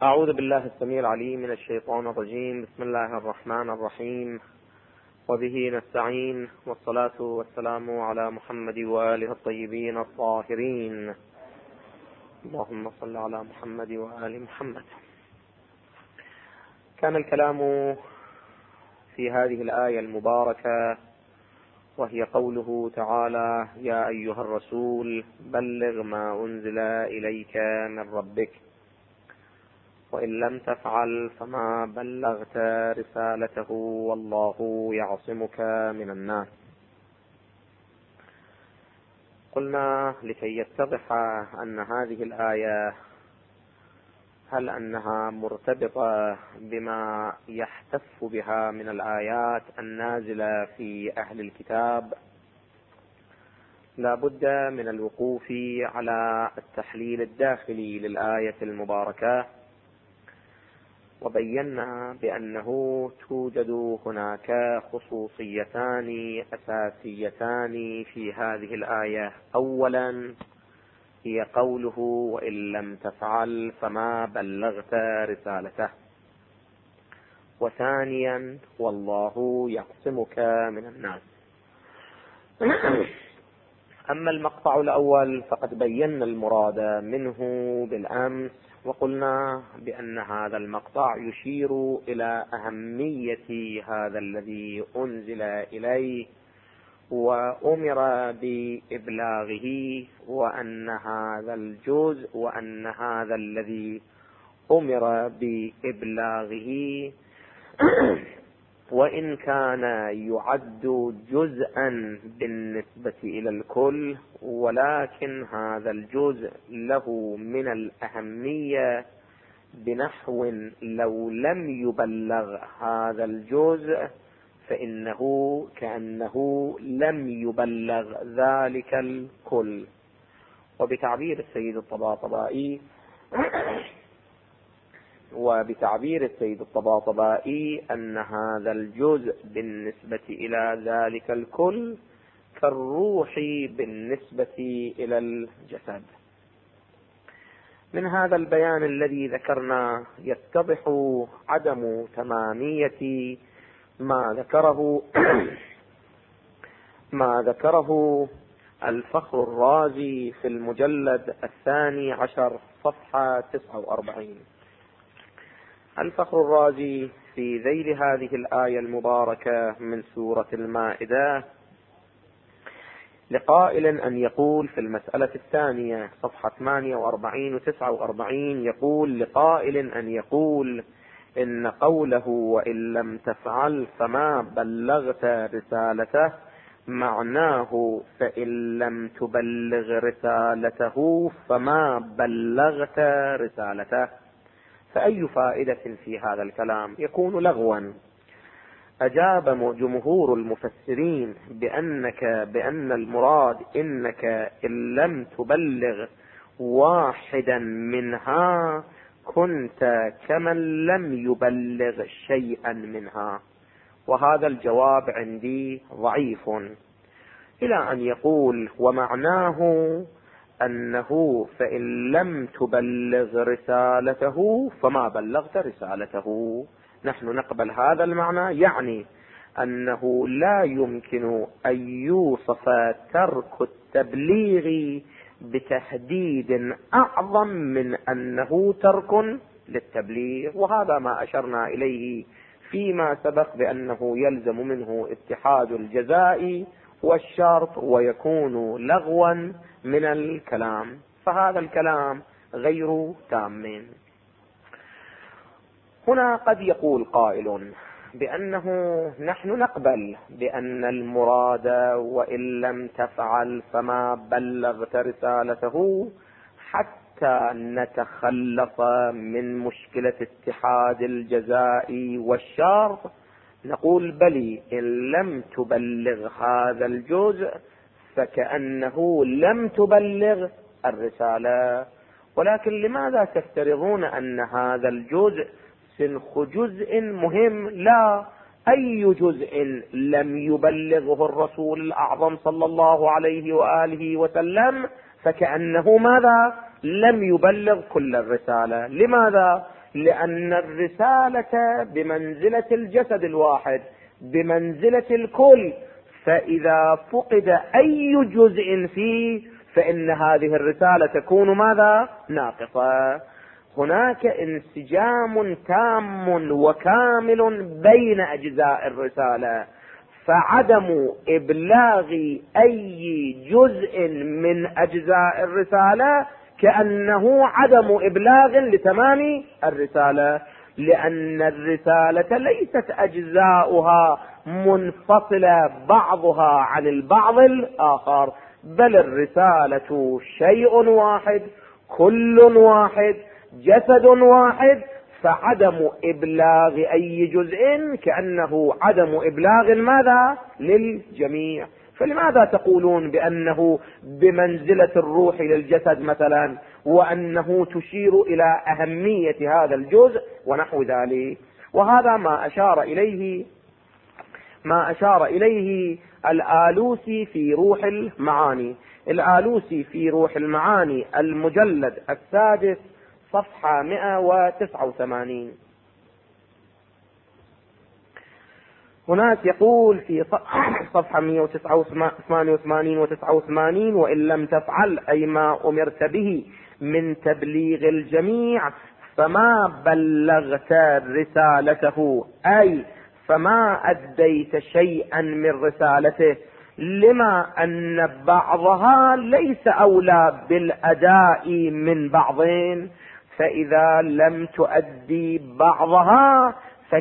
أعوذ بالله السميع العليم من الشيطان الرجيم. بسم الله الرحمن الرحيم، وبه نستعين، والصلاة والسلام على محمد وآله الطيبين الطاهرين. اللهم صل على محمد وآل محمد. كان الكلام في هذه الآية المباركة، وهي قوله تعالى: يا أيها الرسول بلغ ما أنزل إليك من ربك وإن لم تفعل فما بلغت رسالته والله يعصمك من الناس. قلنا لكي يتضح أن هذه الآية هل أنها مرتبطة بما يحتف بها من الآيات النازلة في أهل الكتاب، لا بد من الوقوف على التحليل الداخلي للآية المباركة، وبينا بأنه توجد هناك خصوصيتان أساسيتان في هذه الآية. أولا هي قوله: وإن لم تفعل فما بلغت رسالته. وثانيا: والله يعصمك من الناس. أما المقطع الأول فقد بينا المراد منه بالأمس، وقلنا بأن هذا المقطع يشير إلى أهمية هذا الذي أنزل إليه وأمر بإبلاغه، وأن هذا الذي أمر بإبلاغه وإن كان يعد جزءا بالنسبة إلى الكل، ولكن هذا الجزء له من الأهمية بنحو لو لم يبلغ هذا الجزء فإنه كأنه لم يبلغ ذلك الكل. وبتعبير السيد الطباطبائي أن هذا الجزء بالنسبة إلى ذلك الكل كالروح بالنسبة إلى الجسد. من هذا البيان الذي ذكرنا يتضح عدم تمامية ما ذكره الفخر الرازي في المجلد 12 صفحة 49. الفخر الرازي في ذيل هذه الآية المباركة من سورة المائدة لقائل أن يقول في المسألة الثانية صفحة 48 و 49، يقول لقائل أن يقول إن قوله وإن لم تفعل فما بلغت رسالته معناه فإن لم تبلغ رسالته فما بلغت رسالته. فأي فائدة في هذا الكلام؟ يكون لغوا. أجاب جمهور المفسرين بأن المراد إنك إن لم تبلغ واحدا منها كنت كمن لم يبلغ شيئا منها، وهذا الجواب عندي ضعيف. إلى أن يقول ومعناه أنه فإن لم تبلغ رسالته فما بلغت رسالته. نحن نقبل هذا المعنى، يعني أنه لا يمكن أن يوصف ترك التبليغ بتهديد أعظم من أنه ترك للتبليغ، وهذا ما أشرنا إليه فيما سبق بأنه يلزم منه اتحاد الجزاء والشرط ويكون لغوا من الكلام، فهذا الكلام غير تام. هنا قد يقول قائل بأنه نحن نقبل بأن المراد وإن لم تفعل فما بلغت رسالته حتى نتخلص من مشكلة اتحاد الجزاء والشرط. نقول بلي إن لم تبلغ هذا الجزء فكأنه لم تبلغ الرسالة، ولكن لماذا تفترضون أن هذا الجزء سنخ جزء مهم؟ لا، أي جزء لم يبلغه الرسول الأعظم صلى الله عليه وآله وسلم فكأنه ماذا؟ لم يبلغ كل الرسالة. لماذا؟ لأن الرسالة بمنزلة الجسد الواحد، بمنزلة الكل، فإذا فقد أي جزء فيه فإن هذه الرسالة تكون ماذا؟ ناقصة. هناك انسجام تام وكامل بين أجزاء الرسالة، فعدم إبلاغ أي جزء من أجزاء الرسالة كأنه عدم إبلاغ لتمام الرسالة، لأن الرسالة ليست أجزاؤها منفصلة بعضها عن البعض الآخر، بل الرسالة شيء واحد، كل واحد، جسد واحد، فعدم إبلاغ أي جزء كأنه عدم إبلاغ ماذا؟ للجميع. فلماذا تقولون بأنه بمنزلة الروح للجسد مثلا، وأنه تشير إلى أهمية هذا الجزء ونحو ذلك؟ وهذا ما أشار إليه الآلوسي في روح المعاني. الآلوسي في روح المعاني المجلد 6 صفحة 189. هناك يقول في صفحة 188 و89: وإن لم تفعل أي ما أمرت به من تبليغ الجميع فما بلغت رسالته، أي فما أديت شيئا من رسالته، لما أن بعضها ليس أولى بالأداء من بعضين، فإذا لم تؤدي بعضها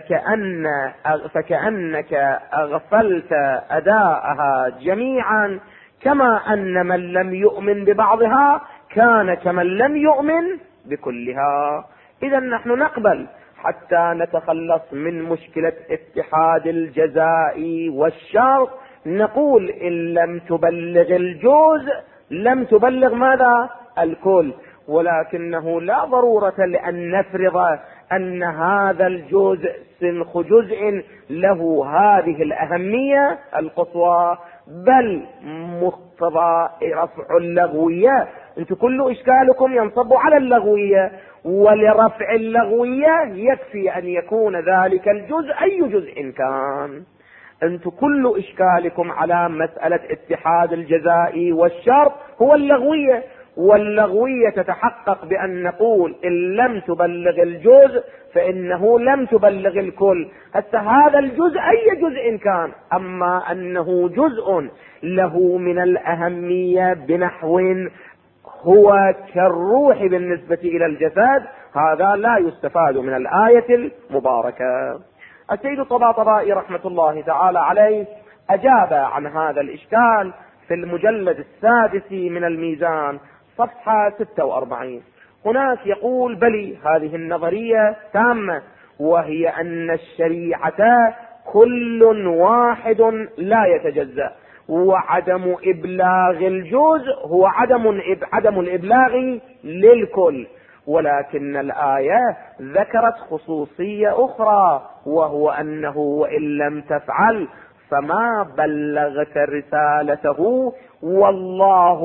فكأنك أغفلت أداءها جميعا، كما أن من لم يؤمن ببعضها كان كمن لم يؤمن بكلها. إذا نحن نقبل حتى نتخلص من مشكلة اتحاد الجزاء والشرط، نقول إن لم تبلغ الجزء لم تبلغ ماذا؟ الكل. ولكنه لا ضرورة لأن نفرض أن هذا الجزء سنخ جزء له هذه الأهمية القصوى، بل مقتضى رفع اللغوية. انتم كل إشكالكم ينصب على اللغوية، ولرفع اللغوية يكفي أن يكون ذلك الجزء أي جزء كان. انتم كل إشكالكم على مسألة اتحاد الجزاء والشرط هو اللغوية، واللغوية تتحقق بأن نقول إن لم تبلغ الجزء فإنه لم تبلغ الكل. حتى هذا الجزء أي جزء كان، أما أنه جزء له من الأهمية بنحو هو كالروح بالنسبة إلى الجسد، هذا لا يستفاد من الآية المباركة. السيد الطباطبائي رحمة الله تعالى عليه أجاب عن هذا الإشكال في المجلد 6 من الميزان صفحة 46. هناك يقول: بلي هذه النظرية تامة، وهي أن الشريعة كل واحد لا يتجزأ، وعدم إبلاغ الجزء هو عدم الإبلاغ للكل. ولكن الآية ذكرت خصوصية أخرى، وهو أنه وإن لم تفعل فما بلغت رسالته والله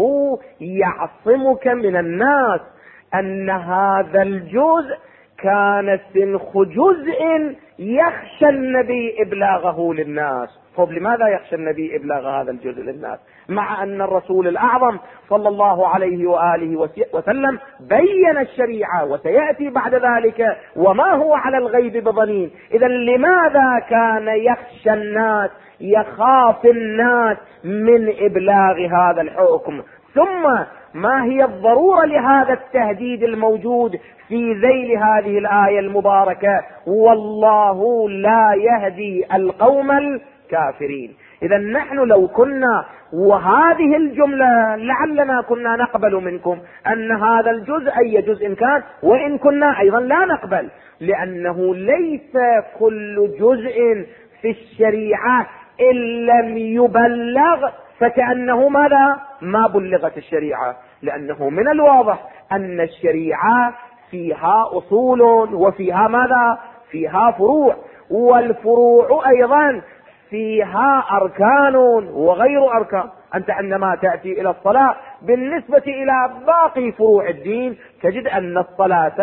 يعصمك من الناس. أن هذا الجزء كان سنخ جزء يخشى النبي إبلاغه للناس. طب لماذا يخشى النبي إبلاغ هذا الجزء للناس، مع أن الرسول الأعظم صلى الله عليه وآله وسلم بين الشريعة وسيأتي بعد ذلك وما هو على الغيب بضنين؟ إذا لماذا كان يخشى الناس، يخاف الناس من إبلاغ هذا الحكم؟ ثم ما هي الضرورة لهذا التهديد الموجود في ذيل هذه الآية المباركة: والله لا يهدي القوم الكافرين؟ إذا نحن لو كنا، وهذه الجملة لعلنا كنا نقبل منكم أن هذا الجزء أي جزء كان، وإن كنا أيضا لا نقبل، لأنه ليس كل جزء في الشريعة إن لم يبلغ فكأنه ماذا؟ ما بلغت الشريعة، لأنه من الواضح أن الشريعة فيها أصول وفيها ماذا؟ فيها فروع، والفروع أيضا فيها أركان وغير أركان. أنت عندما تأتي إلى الصلاة بالنسبة إلى باقي فروع الدين تجد أن الصلاة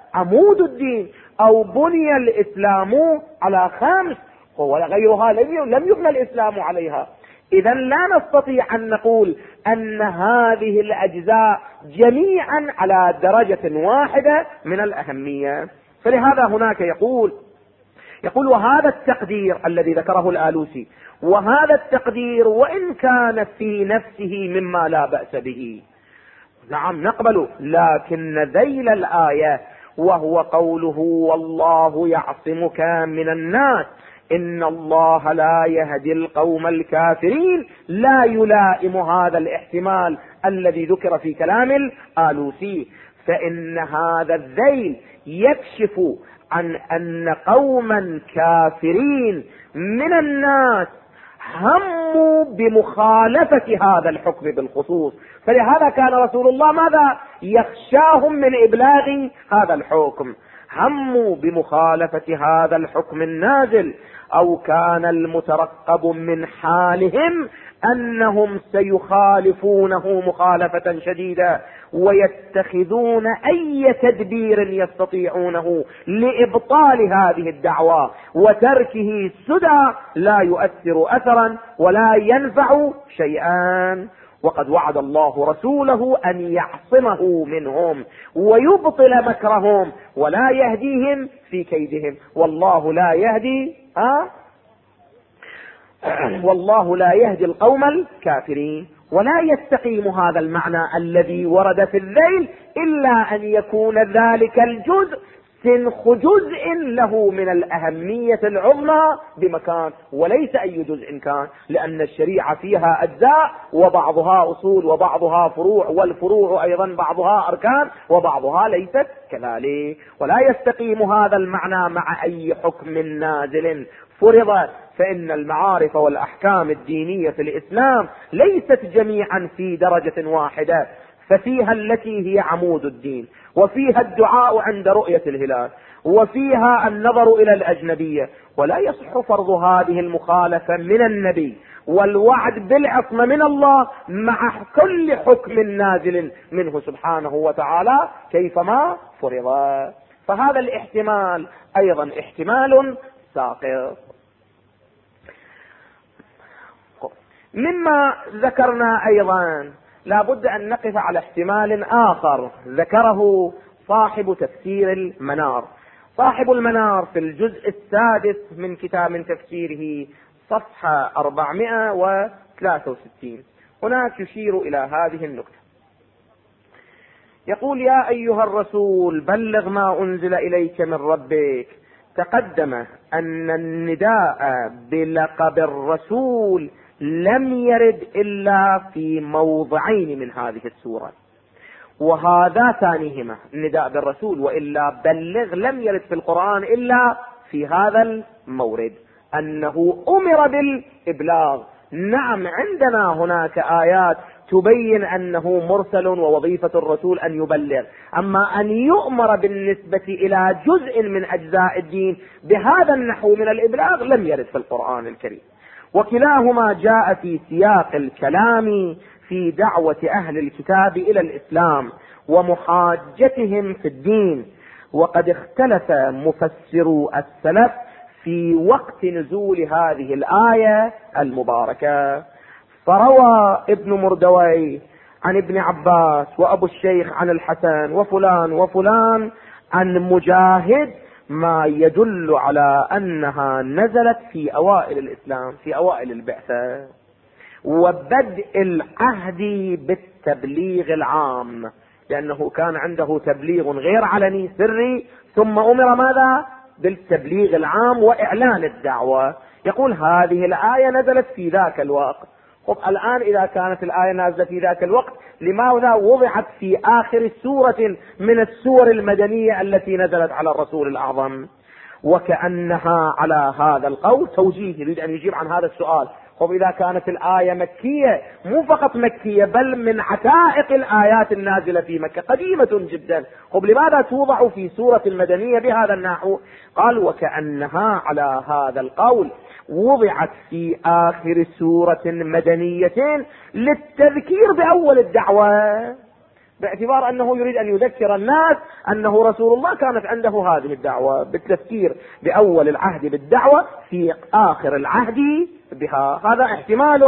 عمود الدين، أو بني الإسلام على 5 وغيرها لم يبنى الإسلام عليها. إذا لا نستطيع أن نقول أن هذه الأجزاء جميعا على درجة واحدة من الأهمية. فلهذا هناك يقول وهذا التقدير الذي ذكره الآلوسي، وهذا التقدير وإن كان في نفسه مما لا بأس به، نعم نقبله، لكن ذيل الآية وهو قوله والله يعصمك من الناس إن الله لا يهدي القوم الكافرين، لا يلائم هذا الاحتمال الذي ذكر في كلام الآلوسي. فإن هذا الذيل يكشف عن أن قوما كافرين من الناس هموا بمخالفة هذا الحكم بالخصوص، فلهذا كان رسول الله ماذا يخشاهم من إبلاغ هذا الحكم، هموا بمخالفة هذا الحكم النازل، أو كان المترقب من حالهم أنهم سيخالفونه مخالفة شديدة ويتخذون أي تدبير يستطيعونه لإبطال هذه الدعوة وتركه سدى لا يؤثر أثرا ولا ينفع شيئا. وقد وعد الله رسوله أن يعصمه منهم ويبطل مكرهم ولا يهديهم في كيدهم، والله لا يهدي القوم الكافرين. ولا يستقيم هذا المعنى الذي ورد في الذيل إلا أن يكون ذلك الجزء سنخ جزء له من الأهمية العظمى بمكان، وليس أي جزء كان، لأن الشريعة فيها أجزاء وبعضها أصول وبعضها فروع، والفروع أيضا بعضها أركان وبعضها ليست كذلك. ولا يستقيم هذا المعنى مع أي حكم نازل فرض، فإن المعارف والأحكام الدينية في الإسلام ليست جميعا في درجة واحدة، ففيها التي هي عمود الدين، وفيها الدعاء عند رؤية الهلال، وفيها النظر إلى الأجنبية. ولا يصح فرض هذه المخالفة من النبي والوعد بالعصمة من الله مع كل حكم نازل منه سبحانه وتعالى كيفما فرض. فهذا الاحتمال أيضا احتمال ساقط. مما ذكرنا أيضا لا بد أن نقف على احتمال آخر ذكره صاحب تفسير المنار. صاحب المنار في الجزء 6 من كتاب تفسيره صفحة 463 هناك يشير إلى هذه النكتة، يقول يا أيها الرسول بلغ ما أنزل إليك من ربك. تقدم أن النداء بلقب الرسول لم يرد إلا في موضعين من هذه السورة، وهذا ثانيهما النداء بالرسول، وإلا بلغ لم يرد في القرآن إلا في هذا المورد أنه أمر بالإبلاغ. نعم عندنا هناك آيات تبين أنه مرسل ووظيفة الرسول أن يبلغ، أما أن يؤمر بالنسبة إلى جزء من أجزاء الدين بهذا النحو من الإبلاغ لم يرد في القرآن الكريم. وكلاهما جاء في سياق الكلام في دعوة أهل الكتاب إلى الإسلام ومحاجتهم في الدين. وقد اختلف مفسرو السلف في وقت نزول هذه الآية المباركة، فروى ابن مردوي عن ابن عباس وأبو الشيخ عن الحسن وفلان وفلان عن مجاهد ما يدل على أنها نزلت في أوائل الإسلام، في أوائل البعثة وبدء العهد بالتبليغ العام، لأنه كان عنده تبليغ غير علني سري، ثم أمر ماذا؟ بالتبليغ العام وإعلان الدعوة. يقول هذه الآية نزلت في ذاك الوقت. طب الآن إذا كانت الآية نازلة في ذاك الوقت لماذا وضعت في آخر سورة من السور المدنية التي نزلت على الرسول الأعظم؟ وكأنها على هذا القول توجيه، يريد أن يجيب عن هذا السؤال. طب إذا كانت الآية مكية، مو فقط مكية بل من عتائق الآيات النازلة في مكة قديمة جدا، طب لماذا توضع في سورة المدنية بهذا النحو؟ قال وكأنها على هذا القول وضعت في آخر سورة مدنية للتذكير بأول الدعوة. باعتبار أنه يريد أن يذكر الناس أنه رسول الله كانت عنده هذه الدعوة، بالتذكير بأول العهد بالدعوة في آخر العهد بها. هذا احتمال.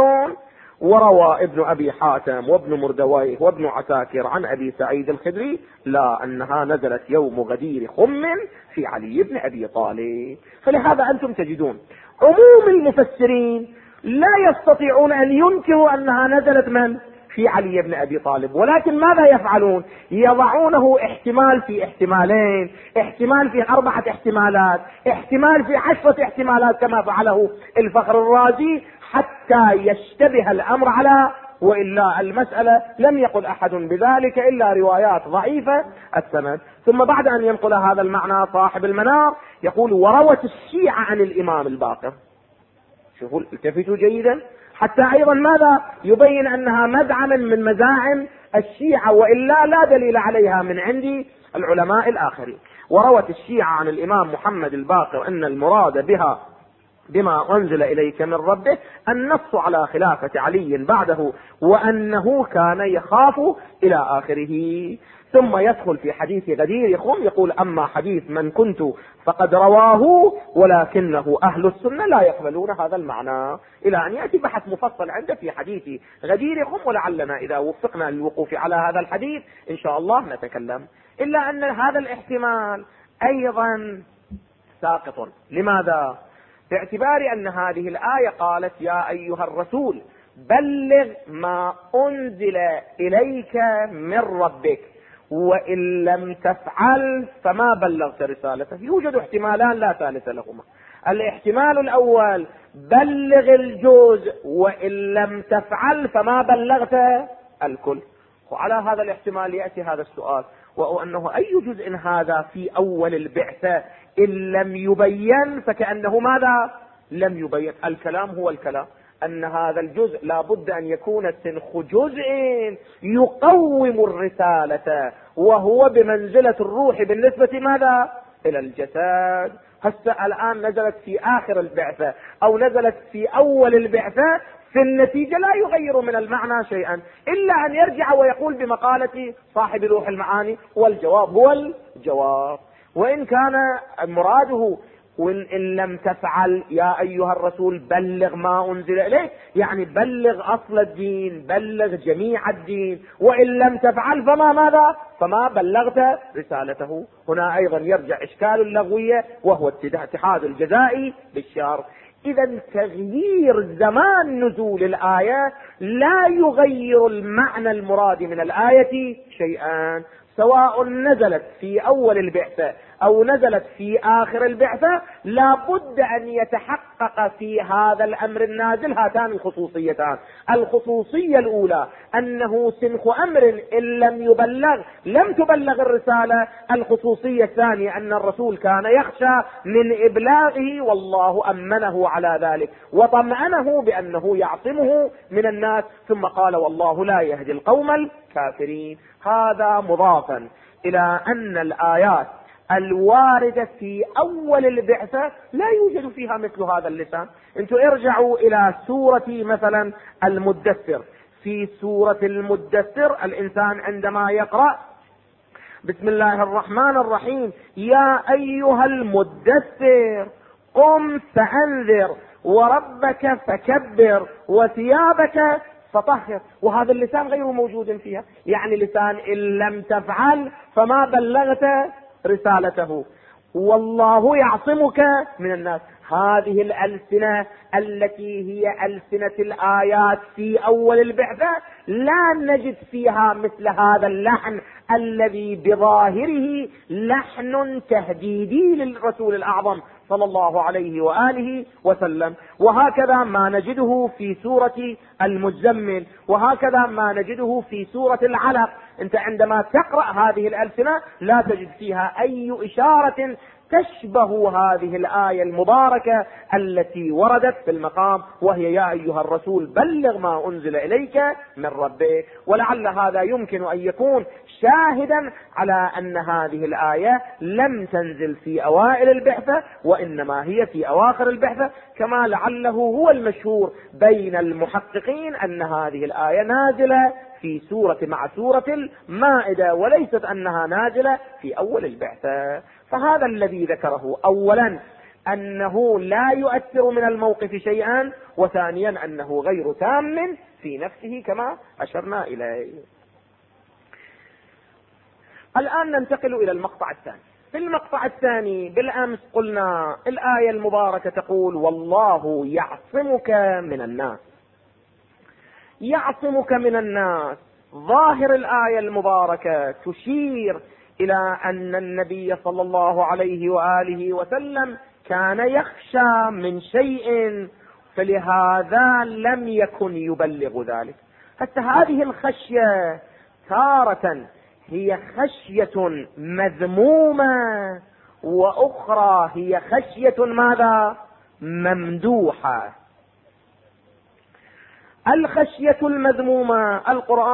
وروى ابن أبي حاتم وابن مردويه وابن عساكر عن أبي سعيد الخدري لا أنها نزلت يوم غدير خم في علي بن أبي طالب. فلهذا أنتم تجدون عموم المفسرين لا يستطيعون أن ينكروا أنها نزلت من في علي بن أبي طالب، ولكن ماذا يفعلون؟ يضعونه احتمال في احتمالين، احتمال في 4 احتمالات، احتمال في 10 احتمالات كما فعله الفخر الرازي، حتى يشتبه الأمر على، وإلا المسألة لم يقل أحد بذلك إلا روايات ضعيفة السند. ثم بعد أن ينقل هذا المعنى صاحب المنار يقول وروت الشيعة عن الإمام الباقر. شوفوا التفتوا جيدا حتى أيضا ماذا يبين أنها مزعم من مزاعم الشيعة، وإلا لا دليل عليها من عند العلماء الآخرين. وروت الشيعة عن الإمام محمد الباقر أن المراد بها بما أنزل إليك من ربه النص على خلافة علي بعده، وأنه كان يخاف إلى آخره. ثم يدخل في حديث غدير خم يقول أما حديث من كنت فقد رواه ولكنه أهل السنة لا يقبلون هذا المعنى، إلى أن يأتي بحث مفصل عنده في حديث غدير خم، ولعلنا إذا وفقنا للوقوف على هذا الحديث إن شاء الله نتكلم. إلا أن هذا الاحتمال أيضا ساقط. لماذا؟ باعتبار أن هذه الآية قالت يا أيها الرسول بلغ ما أنزل إليك من ربك وإن لم تفعل فما بلغت رسالته. يوجد احتمالان لا ثالث لهما. الاحتمال الأول بلغ الجزء وإن لم تفعل فما بلغت الكل. وعلى هذا الاحتمال يأتي هذا السؤال، وهو أنه أي جزء هذا في أول البعثة إن لم يبين فكأنه ماذا لم يبين. الكلام هو الكلام أن هذا الجزء لا بد أن يكون سنخ جزء يقوم الرسالة، وهو بمنزلة الروح بالنسبة ماذا إلى الجسد. هسه الآن نزلت في آخر البعثة أو نزلت في أول البعثة، في النتيجة لا يغير من المعنى شيئا إلا أن يرجع ويقول بمقالة صاحب روح المعاني والجواب هو الجواب. وإن كان مراده وإن لم تفعل يا أيها الرسول بلغ ما أنزل إليك، يعني بلغ أصل الدين، بلغ جميع الدين، وإن لم تفعل فما فما بلغت رسالته. هنا أيضا يرجع إشكال اللغوية وهو اتحاد الجزاء بالشر. إذا تغيير زمان نزول الآية لا يغير المعنى المراد من الآية شيئا، سواء نزلت في أول البعثة أو نزلت في آخر البعثة. لا بد أن يتحقق في هذا الأمر النازل هاتان الخصوصيتان. الخصوصية الأولى أنه سنخ أمر إن لم تبلغ الرسالة. الخصوصية الثانية أن الرسول كان يخشى من إبلاغه والله أمنه على ذلك وطمأنه بأنه يعصمه من الناس، ثم قال والله لا يهدي القوم الكافرين. هذا مضافا إلى أن الآيات الواردة في أول البعثة لا يوجد فيها مثل هذا اللسان. انتم ارجعوا إلى سورة مثلا المدثر. في سورة المدثر الإنسان عندما يقرأ بسم الله الرحمن الرحيم يا أيها المدثر قم فأنذر وربك فكبر وثيابك فطهر، وهذا اللسان غير موجود فيها. يعني لسان إن لم تفعل فما بلغت رسالته والله يعصمك من الناس. هذه الألسنة التي هي ألسنة الآيات في أول البعثة لا نجد فيها مثل هذا اللحن الذي بظاهره لحن تهديدي للرسول الأعظم صلى الله عليه وآله وسلم. وهكذا ما نجده في سورة المزمل، وهكذا ما نجده في سورة العلق. انت عندما تقرأ هذه الألسنة لا تجد فيها أي إشارة تشبه هذه الآية المباركة التي وردت في المقام، وهي يا أيها الرسول بلغ ما أنزل إليك من ربك. ولعل هذا يمكن أن يكون شاهدا على أن هذه الآية لم تنزل في أوائل البعثة وإنما هي في أواخر البعثة، كما لعله هو المشهور بين المحققين أن هذه الآية نازلة في سورة مع سورة المائدة، وليست أنها نازلة في أول البعثة. فهذا الذي ذكره، أولا أنه لا يؤثر من الموقف شيئا، وثانيا أنه غير تام في نفسه كما أشرنا إليه. الآن ننتقل إلى المقطع الثاني. في المقطع الثاني بالأمس قلنا الآية المباركة تقول: والله يعصمك من الناس. يعصمك من الناس، ظاهر الآية المباركة تشير إلى أن النبي صلى الله عليه وآله وسلم كان يخشى من شيء، فلهذا لم يكن يبلغ ذلك. حتى هذه الخشية تارة هي خشية مذمومة، وأخرى هي خشية ماذا؟ ممدوحة. الخشية المذمومة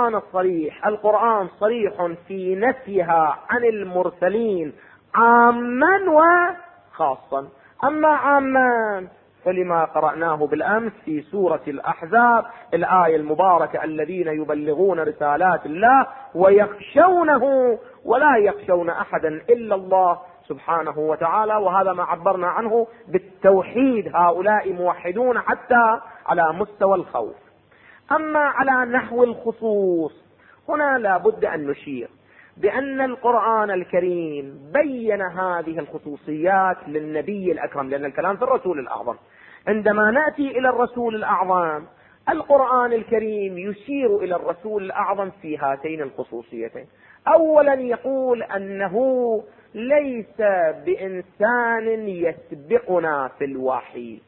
القرآن صريح في نفيها عن المرسلين عاما وخاصا. أما عاما فلما قرأناه بالأمس في سورة الأحزاب الآية المباركة: الذين يبلغون رسالات الله ويخشونه ولا يخشون أحدا إلا الله سبحانه وتعالى. وهذا ما عبرنا عنه بالتوحيد، هؤلاء موحدون حتى على مستوى الخوف. أما على نحو الخصوص، هنا لا بد أن نشير بأن القرآن الكريم بين هذه الخصوصيات للنبي الأكرم، لأن الكلام في الرسول الأعظم. عندما نأتي إلى الرسول الأعظم، القرآن الكريم يشير إلى الرسول الأعظم في هاتين الخصوصيتين. أولا يقول أنه ليس بإنسان يسبقنا في الوحي،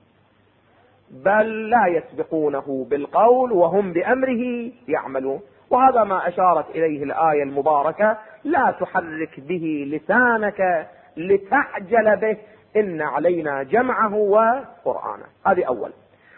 بل لا يسبقونه بالقول وهم بأمره يعملون. وهذا ما أشارت إليه الآية المباركة: لا تحرك به لسانك لتعجل به إن علينا جمعه وقرآنه. هذه أول.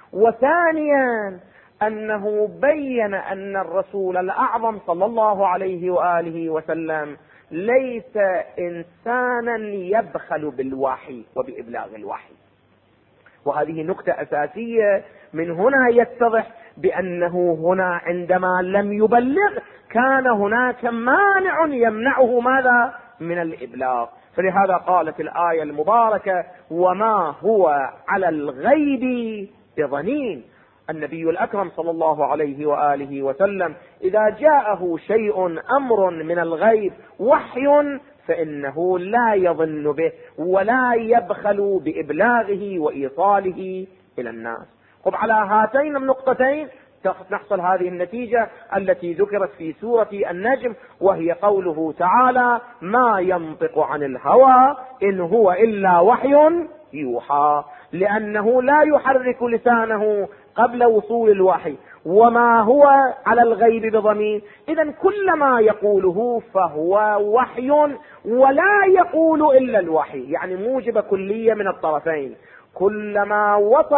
وثانيا أنه بين أن الرسول الأعظم صلى الله عليه وآله وسلم ليس إنسانا يبخل بالوحي وبإبلاغ الوحي. وهذه نقطة أساسية. من هنا يتضح بأنه هنا عندما لم يبلغ كان هناك مانع يمنعه ماذا؟ من الإبلاغ. فلهذا قالت الآية المباركة: وما هو على الغيب بضنين. النبي الأكرم صلى الله عليه وآله وسلم إذا جاءه شيء أمر من الغيب وحي فإنه لا يظن به ولا يبخل بإبلاغه وإيصاله إلى الناس. طب على هاتين النقطتين نحصل هذه النتيجة التي ذكرت في سورة النجم، وهي قوله تعالى: ما ينطق عن الهوى إن هو إلا وحي يوحى. لأنه لا يحرك لسانه قبل وصول الوحي، وما هو على الغيب بضمين. إذن كل ما يقوله فهو وحي، ولا يقول إلا الوحي، يعني موجب كلية من الطرفين. كلما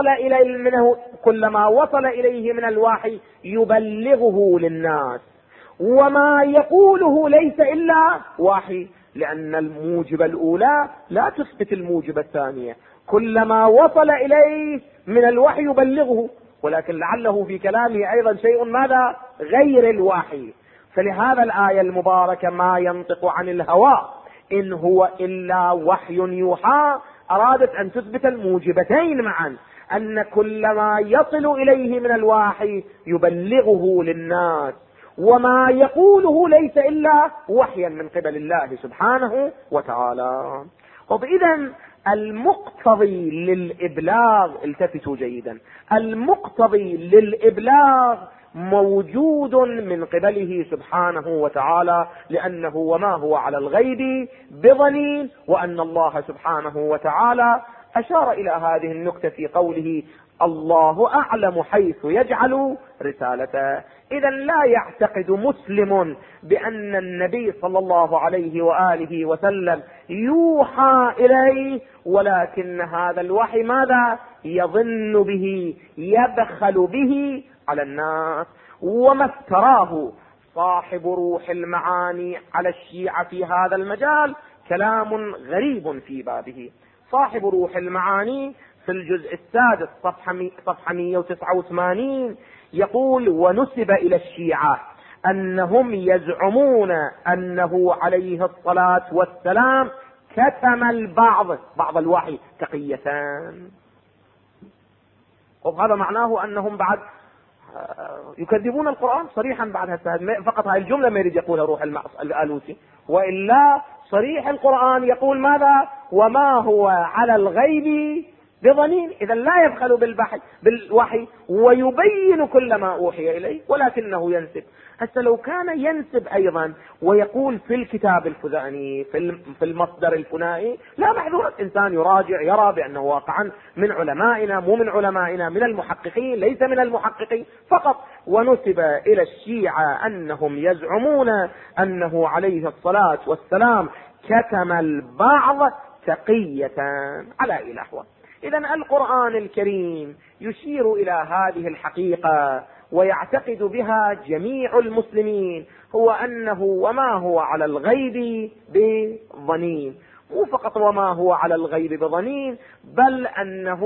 وصل إليه من الوحي يبلغه للناس، وما يقوله ليس إلا وحي، لأن الموجب الأولى لا تثبت الموجب الثانية. كلما وصل إليه من الوحي يبلغه، ولكن لعله في كلامه أيضا شيء ماذا؟ غير الوحي. فلهذا الآية المباركة: ما ينطق عن الهوى إن هو إلا وحي يوحى، أرادت أن تثبت الموجبتين معا، أن كل ما يصل إليه من الوحي يبلغه للناس، وما يقوله ليس إلا وحيا من قبل الله سبحانه وتعالى. إذن المقتضي للإبلاغ، التفتوا جيدا، المقتضي للإبلاغ موجود من قبله سبحانه وتعالى، لأنه وما هو على الغيب بضنين. وأن الله سبحانه وتعالى أشار إلى هذه النقطة في قوله: الله أعلم حيث يجعل رسالته. إذا لا يعتقد مسلم بأن النبي صلى الله عليه وآله وسلم يوحى إليه، ولكن هذا الوحي ماذا؟ يظن به، يبخل به على الناس. وما افتراه صاحب روح المعاني على الشيعة في هذا المجال كلام غريب في بابه. صاحب روح المعاني في الجزء السادس صفحة 189 يقول: ونسب إلى الشيعة أنهم يزعمون أنه عليه الصلاة والسلام كتم بعض الوحي تقيتان. وهذا معناه أنهم بعد يكذبون القرآن صريحا بعد فقط هاي الجملة ما يريد يقولها روح الآلوسي، وإلا صريح القرآن يقول ماذا؟ وما هو على الغيب بضنين. إذا لا يبخل بالوحي ويبين كل ما أوحي إليه، ولكنه ينسب. حتى لو كان ينسب أيضا ويقول في الكتاب الفلاني في المصدر الفلاني، لا محذور الإنسان يراجع يرى بأنه واقعا من علمائنا، مو من علمائنا، من المحققين ليس من المحققين فقط. ونسب إلى الشيعة أنهم يزعمون أنه عليه الصلاة والسلام كتم البعض تقية على أي لحظة. إذا القرآن الكريم يشير إلى هذه الحقيقة ويعتقد بها جميع المسلمين، هو أنه وما هو على الغيب بضنين. مو فقط وما هو على الغيب بضنين، بل أنه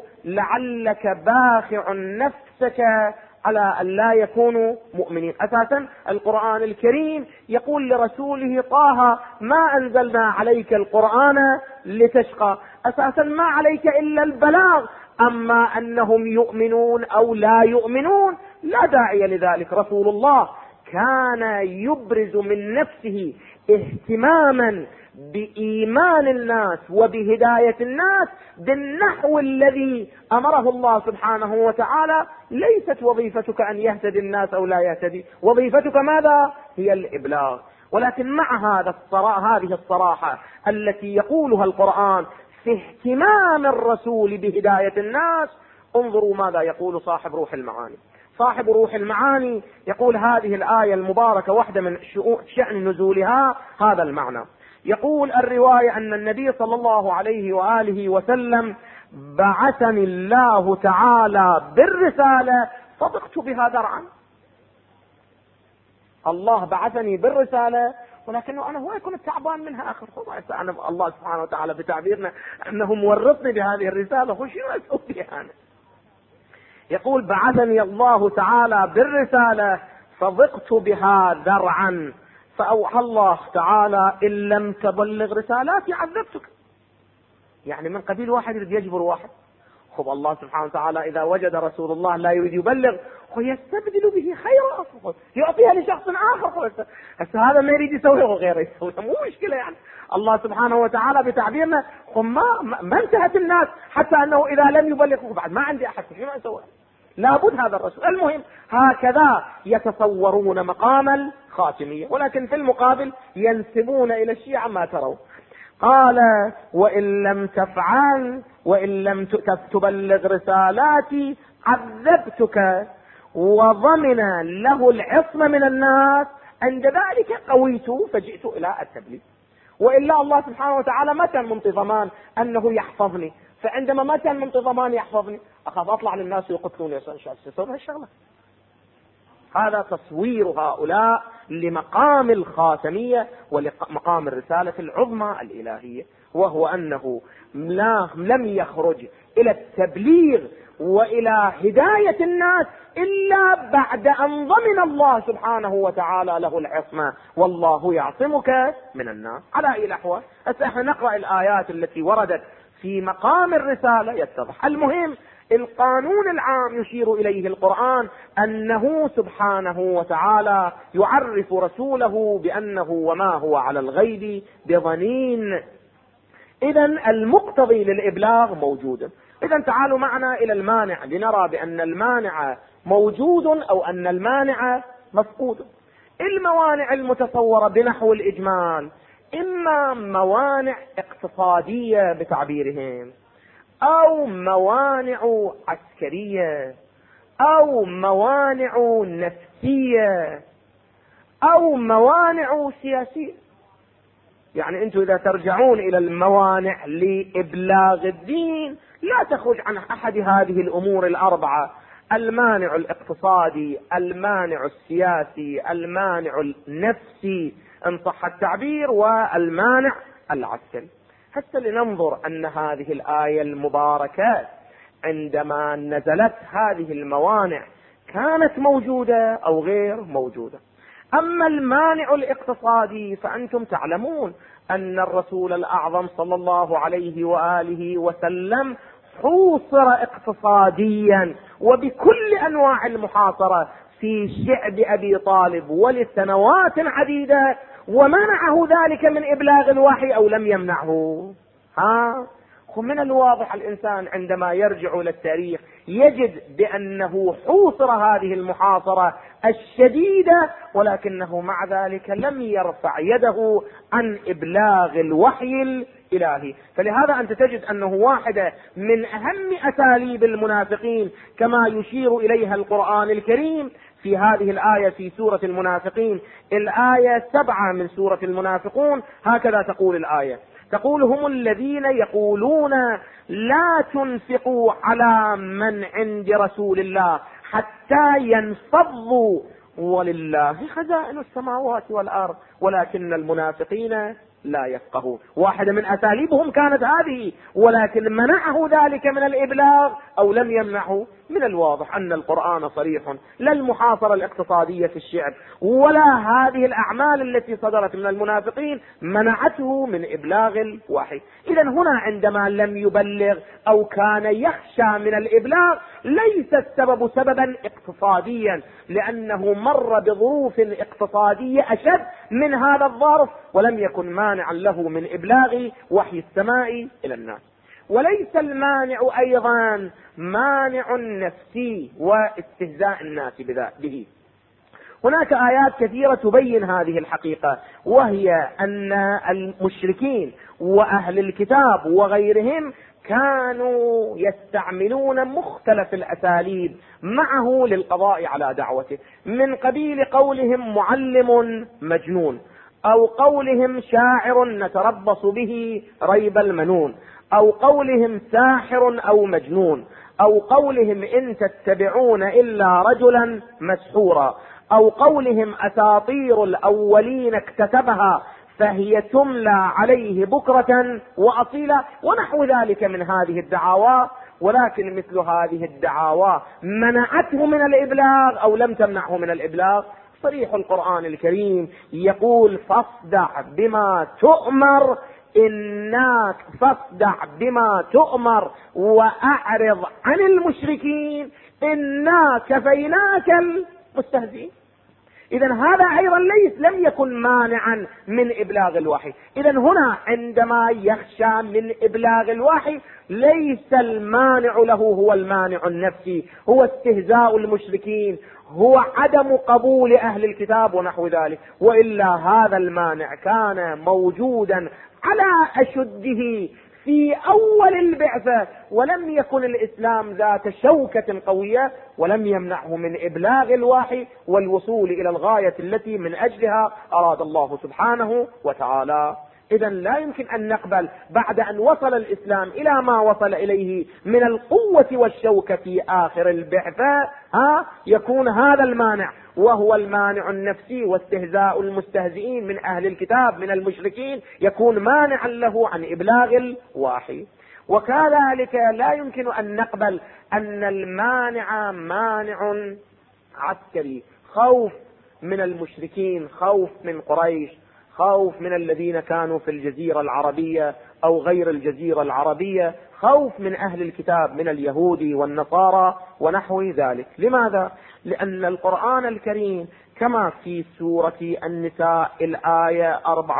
لعلك باخع نفسك على أن لا يكونوا مؤمنين. أساسا القرآن الكريم يقول لرسوله طه ما أنزلنا عليك القرآن لتشقى، أساسا ما عليك إلا البلاغ. أما أنهم يؤمنون أو لا يؤمنون لا داعي لذلك. رسول الله كان يبرز من نفسه اهتماما بإيمان الناس وبهداية الناس بالنحو الذي أمره الله سبحانه وتعالى. ليست وظيفتك أن يهتدي الناس أو لا يهتدي، وظيفتك ماذا؟ هي الإبلاغ. ولكن مع هذه الصراحة التي يقولها القرآن في اهتمام الرسول بهداية الناس، انظروا ماذا يقول صاحب روح المعاني. صاحب روح المعاني يقول هذه الآية المباركة واحدة من شأن نزولها هذا المعنى. يقول الرواية أن النبي صلى الله عليه وآله وسلم بعثني الله تعالى بالرسالة صدقت بها درعا. الله بعثني بالرسالة، ولكنه أنا هو يكون تعبان منها آخر. الله سبحانه وتعالى بتعبيرنا أنه مورطني بهذه الرسالة، خشي ما أسوي بها أنا. يقول بعثني الله تعالى بالرسالة صدقت بها درعا، فأوحى الله تعالى إن لم تبلغ رسالاتي عذبتك. يعني من قبيل واحد يريد يجبر واحد. خب الله سبحانه وتعالى إذا وجد رسول الله لا يريد يبلغ ويستبدل به خيرا يعطيها لشخص آخر. هسه هذا ما يريد يسويه وغيره يسويه، مو مشكلة. يعني الله سبحانه وتعالى بتعبيرنا ما انتهت الناس حتى أنه إذا لم يبلغه بعد ما عندي أحد شو ما أسوي، لابد هذا الرسول. المهم هكذا يتصورون مقام الخاتمية، ولكن في المقابل ينسبون إلى الشيعة ما تروا. قال وإن لم تفعل وإن لم تبلغ رسالاتي عذبتك، وضمن له العصمة من الناس. عند ذلك قويت فجئت إلى التبليغ. وإلا الله سبحانه وتعالى ما كان من ضمان أنه يحفظني، فعندما ما كان من ضمان يحفظني أخاف أطلع للناس ويقتلوني يسوي هالشغلة. هذا تصوير هؤلاء لمقام الخاتمية ولمقام الرسالة العظمى الإلهية، وهو أنه لم يخرج إلى التبليغ وإلى هداية الناس إلا بعد أن ضمن الله سبحانه وتعالى له العصمة، والله يعصمك من الناس. على أي لحظة احنا نقرأ الآيات التي وردت في مقام الرسالة يتضح. المهم القانون العام يشير إليه القرآن أنه سبحانه وتعالى يعرف رسوله بأنه وما هو على الغيب بضنين. إذا المقتضي للإبلاغ موجود. إذا تعالوا معنا إلى المانع لنرى بأن المانع موجود أو أن المانع مفقود. الموانع المتصورة بنحو الإجمال إما موانع اقتصادية بتعبيرهم، أو موانع عسكرية، أو موانع نفسية، أو موانع سياسية. يعني أنتم إذا ترجعون إلى الموانع لإبلاغ الدين لا تخرج عن أحد هذه الأمور الأربعة: المانع الاقتصادي، المانع السياسي، المانع النفسي إن صح التعبير، والمانع العسكري. حتى لننظر أن هذه الآية المباركة عندما نزلت هذه الموانع كانت موجودة أو غير موجودة. أما المانع الاقتصادي فأنتم تعلمون أن الرسول الأعظم صلى الله عليه وآله وسلم حوصر اقتصاديا وبكل أنواع المحاصرة في شعب أبي طالب ولسنوات عديدة، ومنعه ذلك من إبلاغ الوحي أو لم يمنعه؟ من الواضح الإنسان عندما يرجع إلى التاريخ يجد بأنه حوصر هذه المحاصرة الشديدة، ولكنه مع ذلك لم يرفع يده عن إبلاغ الوحي الإلهي. فلهذا أنت تجد أنه واحدة من أهم أساليب المنافقين كما يشير إليها القرآن الكريم في هذه الآية في سورة المنافقين، الآية 7 من سورة المنافقون، هكذا تقول الآية، تقول: هم الذين يقولون لا تنفقوا على من عند رسول الله حتى ينفضوا ولله خزائن السماوات والأرض ولكن المنافقين لا يفقهون. واحدة من أساليبهم كانت هذه، ولكن منعه ذلك من الإبلاغ أو لم يمنعه. من الواضح أن القرآن صريح، لا المحاصرة الاقتصادية في الشعب ولا هذه الأعمال التي صدرت من المنافقين منعته من إبلاغ الوحي. إذا هنا عندما لم يبلغ أو كان يخشى من الإبلاغ ليس السبب سببا اقتصاديا، لأنه مر بظروف اقتصادية أشد من هذا الظرف ولم يكن مانعا له من إبلاغ وحي السماء إلى الناس. وليس المانع أيضا مانع نفسي واستهزاء الناس به. هناك آيات كثيرة تبين هذه الحقيقة، وهي أن المشركين وأهل الكتاب وغيرهم كانوا يستعملون مختلف الأساليب معه للقضاء على دعوته، من قبيل قولهم معلم مجنون، أو قولهم شاعر نتربص به ريب المنون، أو قولهم ساحر أو مجنون، أو قولهم إن تتبعون إلا رجلا مسحورا، أو قولهم أساطير الأولين اكتتبها فهي تملى عليه بكرة وأصيلا، ونحو ذلك من هذه الدعاوى. ولكن مثل هذه الدعاوى منعته من الإبلاغ أو لم تمنعه من الإبلاغ؟ صريح القرآن الكريم يقول: فاصدع بما تؤمر فاصدع بما تؤمر وأعرض عن المشركين إنا كفيناك المستهزئين. إذا هذا أيضا لم يكن مانعا من إبلاغ الوحي. إذا هنا عندما يخشى من إبلاغ الوحي ليس المانع له هو المانع النفسي، هو استهزاء المشركين، هو عدم قبول أهل الكتاب ونحو ذلك، وإلا هذا المانع كان موجودا على أشده في أول البعثة، ولم يكن الإسلام ذات شوكة قوية ولم يمنعه من إبلاغ الوحي والوصول إلى الغاية التي من أجلها أراد الله سبحانه وتعالى. إذا لا يمكن أن نقبل بعد أن وصل الإسلام إلى ما وصل إليه من القوة والشوكة في آخر البعثة يكون هذا المانع، وهو المانع النفسي واستهزاء المستهزئين من أهل الكتاب من المشركين، يكون مانعا له عن إبلاغ الوحي. وكذلك لا يمكن أن نقبل أن المانع مانع عسكري، خوف من المشركين، خوف من قريش، خوف من الذين كانوا في الجزيرة العربية أو غير الجزيرة العربية، خوف من أهل الكتاب من اليهود والنصارى ونحو ذلك. لماذا؟ لأن القرآن الكريم كما في سورة النساء الآية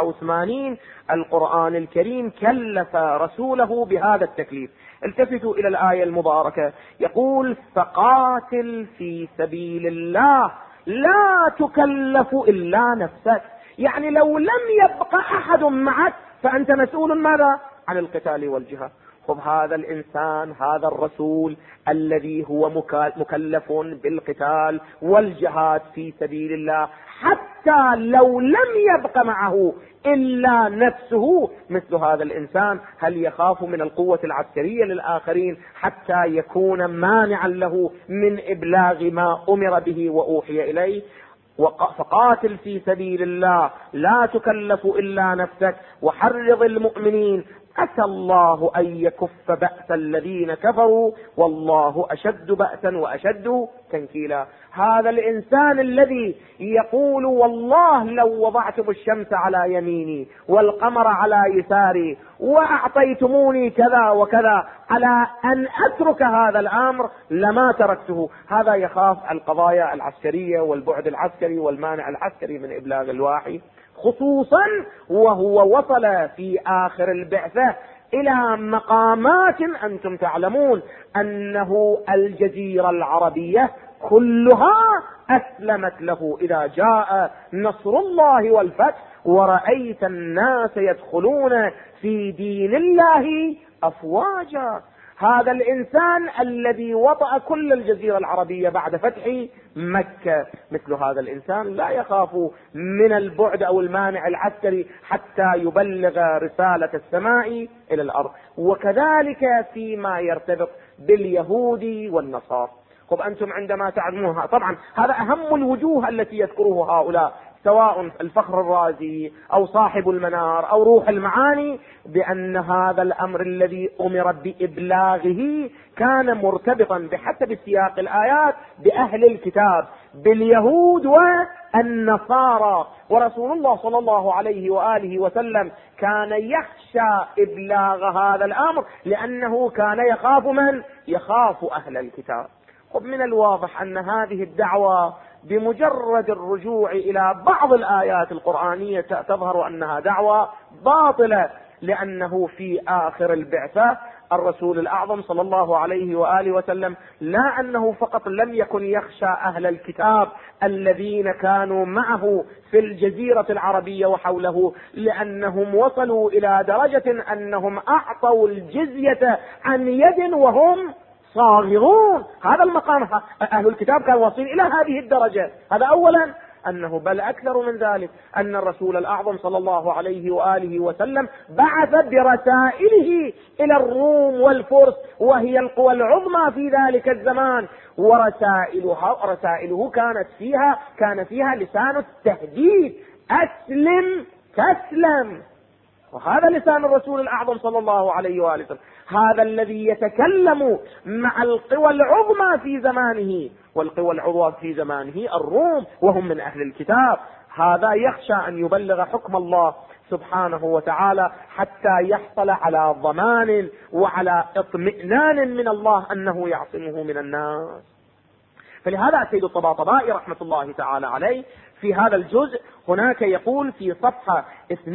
84 القرآن الكريم كلف رسوله بهذا التكليف. التفتوا إلى الآية المباركة، يقول: فقاتل في سبيل الله لا تكلف إلا نفسك. يعني لو لم يبقى أحد معك فأنت مسؤول ماذا؟ عن القتال والجهاد. هذا الإنسان، هذا الرسول الذي هو مكلف بالقتال والجهاد في سبيل الله، حتى لو لم يبق معه إلا نفسه، مثل هذا الإنسان هل يخاف من القوة العسكرية للآخرين حتى يكون مانعا له من إبلاغ ما أمر به وأوحي إليه؟ فقاتل في سبيل الله لا تكلف إلا نفسك وحرض المؤمنين أتى الله أن يكف بأس الذين كفروا والله أشد بأسا وأشد تنكيلا. هذا الإنسان الذي يقول والله لو وضعتم الشمس على يميني والقمر على يساري وأعطيتموني كذا وكذا على أن أترك هذا الأمر لما تركته، هذا يخاف القضايا العسكرية والبعد العسكري والمانع العسكري من إبلاغ الوحي، خصوصا وهو وصل في آخر البعثة إلى مقامات أنتم تعلمون أنه الجزيرة العربية كلها أسلمت له إذا جاء نصر الله والفتح ورأيت الناس يدخلون في دين الله أفواجا. هذا الإنسان الذي وطأ كل الجزيرة العربية بعد فتح مكة، مثل هذا الإنسان لا يخاف من البعد أو المانع العسكري حتى يبلغ رسالة السماء إلى الأرض. وكذلك فيما يرتبط باليهود والنصارى. طب أنتم عندما تعلموها، طبعا هذا أهم الوجوه التي يذكره هؤلاء، سواء الفخر الرازي أو صاحب المنار أو روح المعاني، بأن هذا الأمر الذي أمر بإبلاغه كان مرتبطا بحسب سياق الآيات بأهل الكتاب، باليهود والنصارى. ورسول الله صلى الله عليه وآله وسلم كان يخشى إبلاغ هذا الأمر لأنه كان يخاف من؟ يخاف أهل الكتاب. من الواضح أن هذه الدعوة بمجرد الرجوع إلى بعض الآيات القرآنية تظهر أنها دعوة باطلة، لأنه في آخر البعثة الرسول الأعظم صلى الله عليه وآله وسلم لا أنه فقط لم يكن يخشى أهل الكتاب الذين كانوا معه في الجزيرة العربية وحوله، لأنهم وصلوا إلى درجة أنهم أعطوا الجزية عن يد وهم صاغرون. هذا المقام أهل الكتاب كانوا واصلين إلى هذه الدرجة. هذا أولا. أنه بل أكثر من ذلك أن الرسول الأعظم صلى الله عليه وآله وسلم بعث برسائله إلى الروم والفرس وهي القوى العظمى في ذلك الزمان، ورسائله كان فيها لسان التهديد: أسلم تسلم. وهذا لسان الرسول الأعظم صلى الله عليه وآله وسلم، هذا الذي يتكلم مع القوى العظمى في زمانه، والقوى العظمى في زمانه الروم وهم من أهل الكتاب. هذا يخشى أن يبلغ حكم الله سبحانه وتعالى حتى يحصل على ضمان وعلى اطمئنان من الله أنه يعصمه من الناس. فلهذا السيد الطباطبائي رحمة الله تعالى عليه في هذا الجزء هناك يقول في صفحة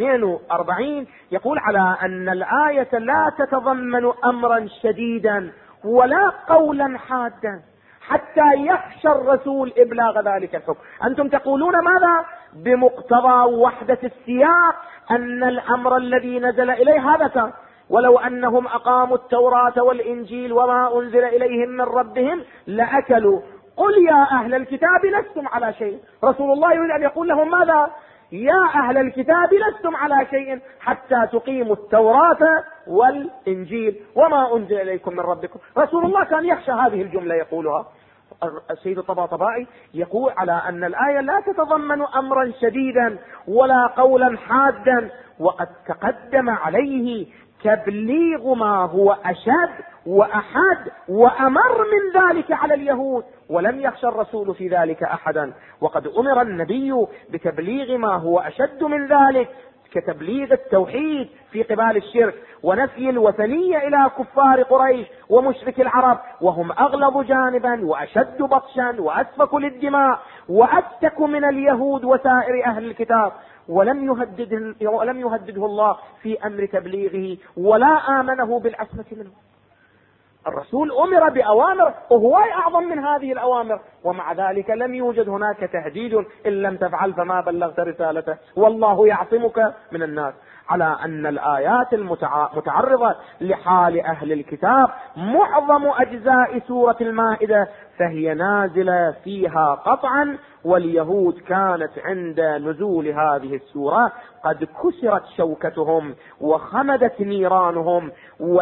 42 يقول على أن الآية لا تتضمن أمرا شديدا ولا قولا حادا حتى يخشى الرسول إبلاغ ذلك الحكم. أنتم تقولون ماذا؟ بمقتضى وحدة السياق أن الأمر الذي نزل إليه هذا كان، ولو أنهم أقاموا التوراة والإنجيل وما أنزل إليهم من ربهم لأكلوا. قل يا أهل الكتاب لستم على شيء. رسول الله يريد أن يقول لهم ماذا؟ يا أهل الكتاب لستم على شيء حتى تقيموا التوراة والإنجيل وما أنزل إليكم من ربكم. رسول الله كان يخشى هذه الجملة يقولها. السيد الطباطبائي يقول على أن الآية لا تتضمن أمرا شديدا ولا قولا حادا، وقد تقدم عليه تبليغ ما هو أشد وأحد وأمر من ذلك على اليهود، ولم يخشى الرسول في ذلك أحدا. وقد أمر النبي بتبليغ ما هو أشد من ذلك كتبليغ التوحيد في قبال الشرك ونفي الوثنية إلى كفار قريش ومشرك العرب، وهم أغلظ جانبا وأشد بطشا وأسفك للدماء وأفتك من اليهود وسائر أهل الكتاب، ولم يهدده الله في أمر تبليغه ولا آمنه بالعصمة منه. الرسول أمر بأوامر وهو أعظم من هذه الأوامر، ومع ذلك لم يوجد هناك تهديد: إن لم تفعل فما بلغت رسالته والله يعصمك من الناس. على أن الآيات المتعرضة لحال أهل الكتاب معظم أجزاء سورة المائدة فهي نازلة فيها قطعا، واليهود كانت عند نزول هذه السورة قد كسرت شوكتهم وخمدت نيرانهم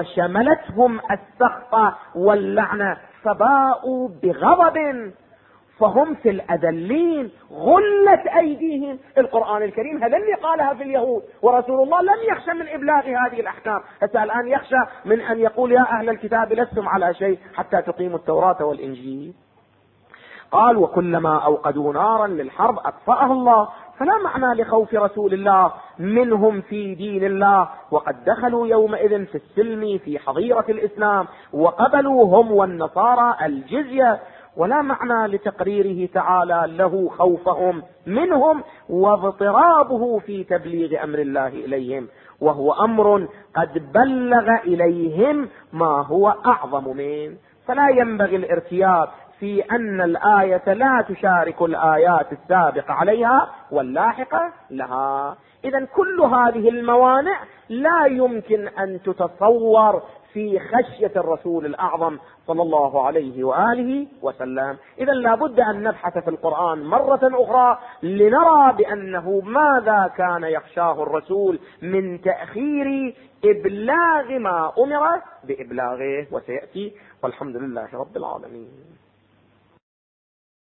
وشملتهم السخطة واللعنة، فباءوا بغضب فهم في الأذلين، غلت أيديهم. القرآن الكريم هذا اللي قالها في اليهود، ورسول الله لم يخشى من إبلاغ هذه الأحكام. حتى الآن يخشى من أن يقول يا أهل الكتاب لستم على شيء حتى تقيموا التوراة والإنجيل. قال وكلما أوقدوا نارا للحرب أطفأها الله، فلا معنى لخوف رسول الله منهم في دين الله، وقد دخلوا يومئذ في السلم في حظيرة الإسلام وقبلوا هم والنصارى الجزية، ولا معنى لتقريره تعالى له خوفهم منهم واضطرابه في تبليغ أمر الله إليهم، وهو أمر قد بلغ إليهم ما هو أعظم منه. فلا ينبغي الارتياب في أن الآية لا تشارك الآيات السابقة عليها واللاحقة لها. إذن كل هذه الموانع لا يمكن أن تتصور في خشية الرسول الأعظم صلى الله عليه وآله وسلم. إذن لابد أن نبحث في القرآن مرة أخرى لنرى بأنه ماذا كان يخشاه الرسول من تأخير إبلاغ ما أمر بإبلاغه، وسيأتي، والحمد لله رب العالمين.